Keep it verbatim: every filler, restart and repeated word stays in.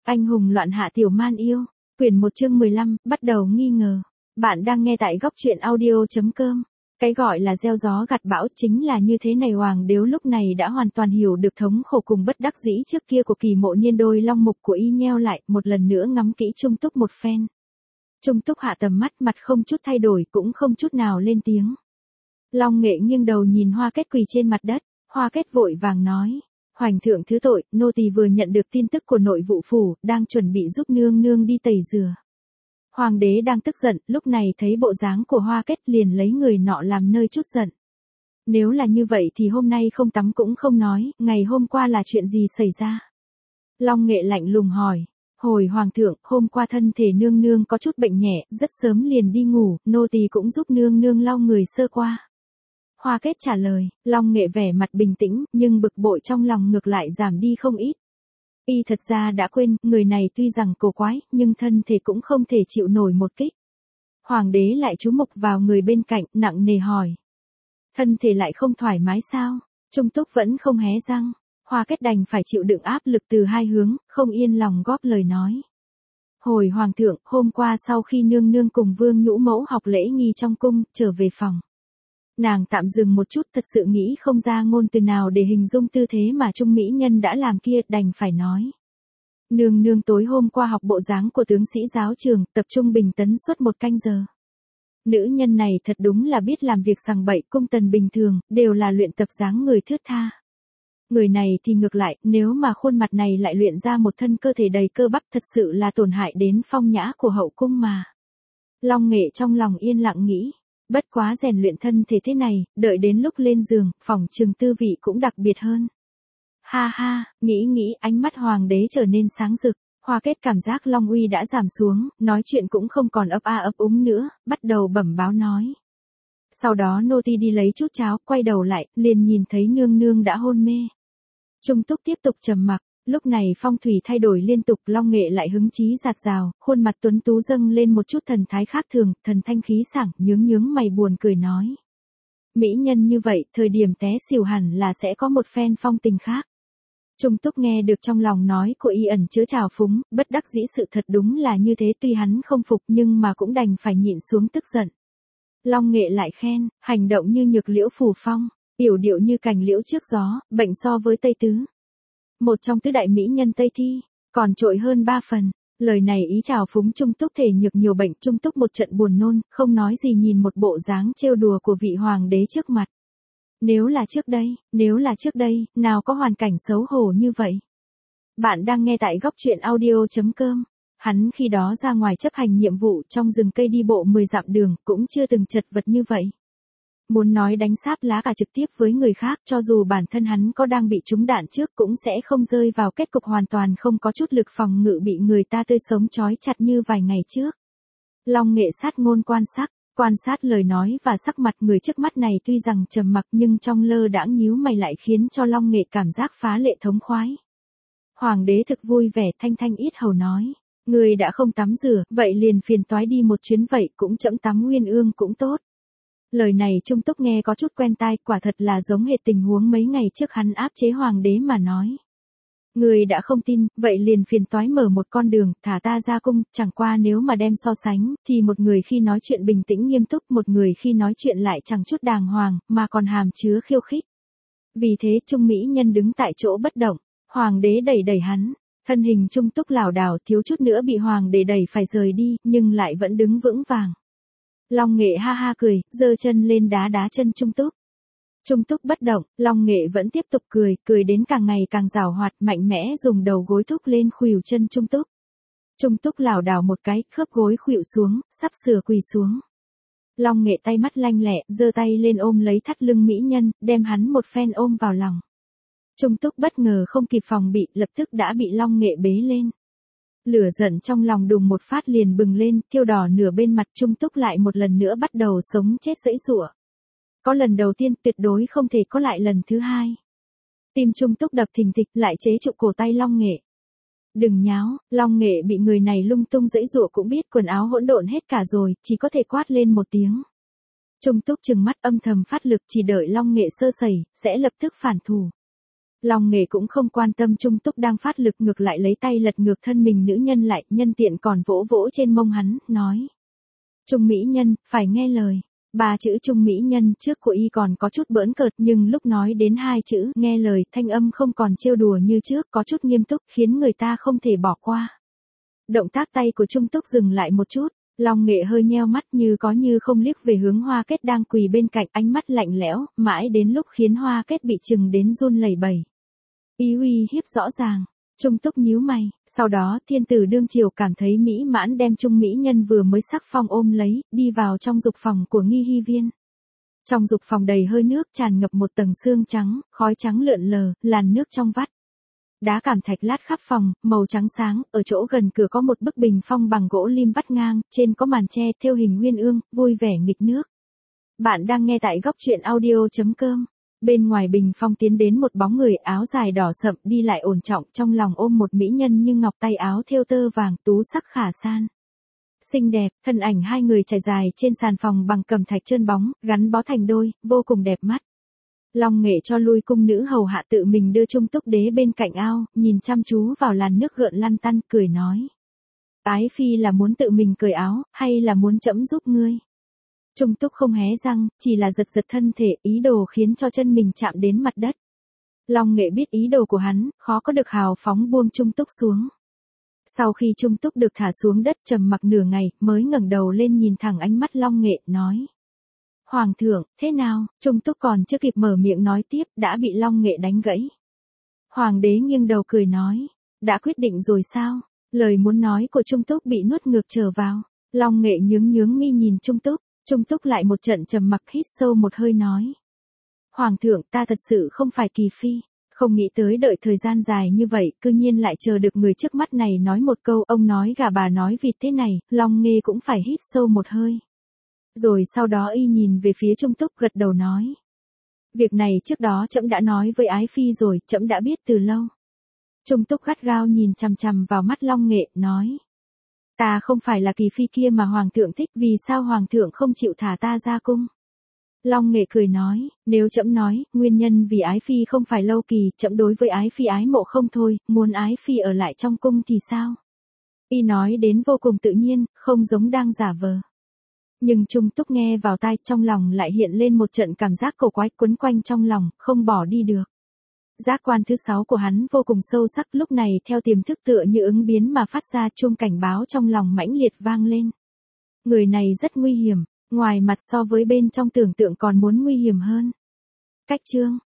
Anh hùng loạn hạ tiểu man yêu. Quyển một chương mười lăm, bắt đầu nghi ngờ. Bạn đang nghe tại góc truyện audio chấm com. Cái gọi là gieo gió gặt bão chính là như thế này. Hoàng đế lúc này đã hoàn toàn hiểu được thống khổ cùng bất đắc dĩ trước kia của Kỳ Mộ Niên. Đôi long mục của y nheo lại, một lần nữa ngắm kỹ Trung Túc một phen. Trung Túc hạ tầm mắt, mặt không chút thay đổi, cũng không chút nào lên tiếng. Long Nghệ nghiêng đầu nhìn Hoa Kết quỳ trên mặt đất. Hoa Kết vội vàng nói: Hoành thượng thứ tội, nô tỳ vừa nhận được tin tức của nội vụ phủ, đang chuẩn bị giúp nương nương đi tẩy rửa. Hoàng đế đang tức giận, lúc này thấy bộ dáng của Hoa Kết liền lấy người nọ làm nơi chút giận. Nếu là như vậy thì hôm nay không tắm cũng không nói, ngày hôm qua là chuyện gì xảy ra? Long Nghệ lạnh lùng hỏi. Hồi hoàng thượng, hôm qua thân thể nương nương có chút bệnh nhẹ, rất sớm liền đi ngủ, nô tỳ cũng giúp nương nương lau người sơ qua. Hoa Kết trả lời. Long Nghệ vẻ mặt bình tĩnh, nhưng bực bội trong lòng ngược lại giảm đi không ít. Y thật ra đã quên, người này tuy rằng cổ quái, nhưng thân thể cũng không thể chịu nổi một kích. Hoàng đế lại chú mục vào người bên cạnh, nặng nề hỏi. Thân thể lại không thoải mái sao? Trung Túc vẫn không hé răng. Hoa Kết đành phải chịu đựng áp lực từ hai hướng, không yên lòng góp lời nói. Hồi hoàng thượng, hôm qua sau khi nương nương cùng Vương Nhũ Mẫu học lễ nghi trong cung, trở về phòng. Nàng tạm dừng một chút, thật sự nghĩ không ra ngôn từ nào để hình dung tư thế mà Trung mỹ nhân đã làm kia, đành phải nói. Nương nương tối hôm qua học bộ dáng của tướng sĩ giáo trường, tập trung bình tấn suốt một canh giờ. Nữ nhân này thật đúng là biết làm việc sằng bậy, cung tần bình thường, đều là luyện tập dáng người thướt tha. Người này thì ngược lại, nếu mà khuôn mặt này lại luyện ra một thân cơ thể đầy cơ bắp, thật sự là tổn hại đến phong nhã của hậu cung mà. Long Nghệ trong lòng yên lặng nghĩ. Bất quá rèn luyện thân thể thế này, đợi đến lúc lên giường, phỏng chừng tư vị cũng đặc biệt hơn. Ha ha, nghĩ nghĩ, ánh mắt hoàng đế trở nên sáng rực. Hoa Kết cảm giác long uy đã giảm xuống, nói chuyện cũng không còn ấp a ấp úng nữa, bắt đầu bẩm báo nói. Sau đó nô tỳ đi lấy chút cháo, quay đầu lại, liền nhìn thấy nương nương đã hôn mê. Trung Túc tiếp tục trầm mặc. Lúc này phong thủy thay đổi liên tục, Long Nghệ lại hứng chí dạt dào, khuôn mặt tuấn tú dâng lên một chút thần thái khác thường, thần thanh khí sảng, nhướng nhướng mày buồn cười nói. Mỹ nhân như vậy, thời điểm té xỉu hẳn là sẽ có một phen phong tình khác. Trung Túc nghe được trong lòng nói của y ẩn chứa trào phúng, bất đắc dĩ sự thật đúng là như thế, tuy hắn không phục nhưng mà cũng đành phải nhịn xuống tức giận. Long Nghệ lại khen, hành động như nhược liễu phù phong, yểu điệu như cành liễu trước gió, bệnh so với Tây Tứ. Một trong tứ đại mỹ nhân Tây Thi, còn trội hơn ba phần. Lời này ý chào phúng Trung Túc thể nhược nhiều bệnh. Trung Túc một trận buồn nôn, không nói gì nhìn một bộ dáng trêu đùa của vị hoàng đế trước mặt. Nếu là trước đây, nếu là trước đây, nào có hoàn cảnh xấu hổ như vậy. Bạn đang nghe tại góc truyện audio chấm com. Hắn khi đó ra ngoài chấp hành nhiệm vụ trong rừng cây đi bộ mười dặm đường, cũng chưa từng chật vật như vậy. Muốn nói đánh sáp lá cả trực tiếp với người khác, cho dù bản thân hắn có đang bị trúng đạn trước cũng sẽ không rơi vào kết cục hoàn toàn không có chút lực phòng ngự, bị người ta tươi sống trói chặt như vài ngày trước. Long Nghệ sát ngôn quan sát, quan sát lời nói và sắc mặt người trước mắt này, tuy rằng trầm mặc nhưng trong lơ đãng nhíu mày lại khiến cho Long Nghệ cảm giác phá lệ thống khoái. Hoàng đế thực vui vẻ, thanh thanh ít hầu nói. Người đã không tắm rửa, vậy liền phiền toái đi một chuyến, vậy cũng chậm tắm nguyên ương cũng tốt. Lời này Trung Túc nghe có chút quen tai, quả thật là giống hệt tình huống mấy ngày trước hắn áp chế hoàng đế mà nói. Người đã không tin, vậy liền phiền toái mở một con đường, thả ta ra cung, chẳng qua nếu mà đem so sánh, thì một người khi nói chuyện bình tĩnh nghiêm túc, một người khi nói chuyện lại chẳng chút đàng hoàng, mà còn hàm chứa khiêu khích. Vì thế Trung mỹ nhân đứng tại chỗ bất động, hoàng đế đẩy đẩy hắn, thân hình Trung Túc lảo đảo thiếu chút nữa bị hoàng đế đẩy phải rời đi, nhưng lại vẫn đứng vững vàng. Long Nghệ ha ha cười, giơ chân lên đá đá chân Trung Túc. Trung Túc bất động, Long Nghệ vẫn tiếp tục cười, cười đến càng ngày càng giảo hoạt, mạnh mẽ dùng đầu gối thúc lên khuỷu chân Trung Túc. Trung Túc lảo đảo một cái, khớp gối khuỵu xuống, sắp sửa quỳ xuống. Long Nghệ tay mắt lanh lẹ, giơ tay lên ôm lấy thắt lưng mỹ nhân, đem hắn một phen ôm vào lòng. Trung Túc bất ngờ không kịp phòng bị, lập tức đã bị Long Nghệ bế lên. Lửa giận trong lòng đùng một phát liền bừng lên, thiêu đỏ nửa bên mặt. Trung Túc lại một lần nữa bắt đầu sống chết giãy giụa. Có lần đầu tiên, tuyệt đối không thể có lại lần thứ hai. Tim Trung Túc đập thình thịch, lại chế trụ cổ tay Long Nghệ. Đừng nháo, Long Nghệ bị người này lung tung giãy giụa cũng biết quần áo hỗn độn hết cả rồi, chỉ có thể quát lên một tiếng. Trung Túc trừng mắt âm thầm phát lực, chỉ đợi Long Nghệ sơ sẩy, sẽ lập tức phản thủ. Long Nghệ cũng không quan tâm Trung Túc đang phát lực, ngược lại lấy tay lật ngược thân mình nữ nhân lại, nhân tiện còn vỗ vỗ trên mông hắn, nói. Trung mỹ nhân, phải nghe lời. Ba chữ Trung mỹ nhân trước của y còn có chút bỡn cợt, nhưng lúc nói đến hai chữ nghe lời, thanh âm không còn trêu đùa như trước, có chút nghiêm túc, khiến người ta không thể bỏ qua. Động tác tay của Trung Túc dừng lại một chút, Long Nghệ hơi nheo mắt như có như không liếc về hướng Hoa Kết đang quỳ bên cạnh, ánh mắt lạnh lẽo, mãi đến lúc khiến Hoa Kết bị chừng đến run lẩy bẩy. Ý uy hiếp rõ ràng. Trung Túc nhíu mày, sau đó thiên tử đương triều cảm thấy mỹ mãn đem Trung mỹ nhân vừa mới sắc phong ôm lấy, đi vào trong dục phòng của Nghi Hy Viên. Trong dục phòng đầy hơi nước, tràn ngập một tầng sương trắng, khói trắng lượn lờ, làn nước trong vắt. Đá cẩm thạch lát khắp phòng, màu trắng sáng, ở chỗ gần cửa có một bức bình phong bằng gỗ lim vắt ngang, trên có màn tre thêu hình uyên ương, vui vẻ nghịch nước. Bạn đang nghe tại góc truyện audio chấm com. Bên ngoài bình phong tiến đến một bóng người áo dài đỏ sậm đi lại ổn trọng, trong lòng ôm một mỹ nhân nhưng ngọc tay áo thêu tơ vàng, tú sắc khả san. Xinh đẹp, thân ảnh hai người trải dài trên sàn phòng bằng cẩm thạch trơn bóng, gắn bó thành đôi, vô cùng đẹp mắt. Long Nghệ cho lui cung nữ hầu hạ tự mình đưa Trung Túc đế bên cạnh ao, nhìn chăm chú vào làn nước gợn lăn tăn, cười nói. Ái phi là muốn tự mình cởi áo, hay là muốn trẫm giúp ngươi? Trung Túc không hé răng, chỉ là giật giật thân thể, ý đồ khiến cho chân mình chạm đến mặt đất. Long Nghệ biết ý đồ của hắn, khó có được hào phóng buông Trung Túc xuống. Sau khi Trung Túc được thả xuống đất trầm mặc nửa ngày, mới ngẩng đầu lên nhìn thẳng ánh mắt Long Nghệ, nói. Hoàng thượng, thế nào? Trung Túc còn chưa kịp mở miệng nói tiếp, đã bị Long Nghệ đánh gãy. Hoàng đế nghiêng đầu cười nói. Đã quyết định rồi sao? Lời muốn nói của Trung Túc bị nuốt ngược trở vào. Long Nghệ nhướng nhướng mi nhìn Trung Túc. Trung Túc lại một trận trầm mặc, hít sâu một hơi nói. Hoàng thượng, ta thật sự không phải kỳ phi. Không nghĩ tới đợi thời gian dài như vậy, cư nhiên lại chờ được người trước mắt này nói một câu, ông nói gà bà nói vịt thế này, Long Nghê cũng phải hít sâu một hơi. Rồi sau đó y nhìn về phía Trung Túc gật đầu nói. Việc này trước đó trẫm đã nói với ái phi rồi, trẫm đã biết từ lâu. Trung Túc gắt gao nhìn chằm chằm vào mắt Long Nghệ, nói. Ta không phải là kỳ phi kia mà hoàng thượng thích, vì sao hoàng thượng không chịu thả ta ra cung? Long Nghệ cười nói, nếu trẫm nói, nguyên nhân vì ái phi không phải Lâu Kỳ, trẫm đối với ái phi ái mộ không thôi, muốn ái phi ở lại trong cung thì sao? Y nói đến vô cùng tự nhiên, không giống đang giả vờ. Nhưng Trung Túc nghe vào tai, trong lòng lại hiện lên một trận cảm giác cổ quái quấn quanh trong lòng, không bỏ đi được. Giác quan thứ sáu của hắn vô cùng sâu sắc, lúc này theo tiềm thức tựa như ứng biến mà phát ra chuông cảnh báo trong lòng mãnh liệt vang lên. Người này rất nguy hiểm, ngoài mặt so với bên trong tưởng tượng còn muốn nguy hiểm hơn. Cách chương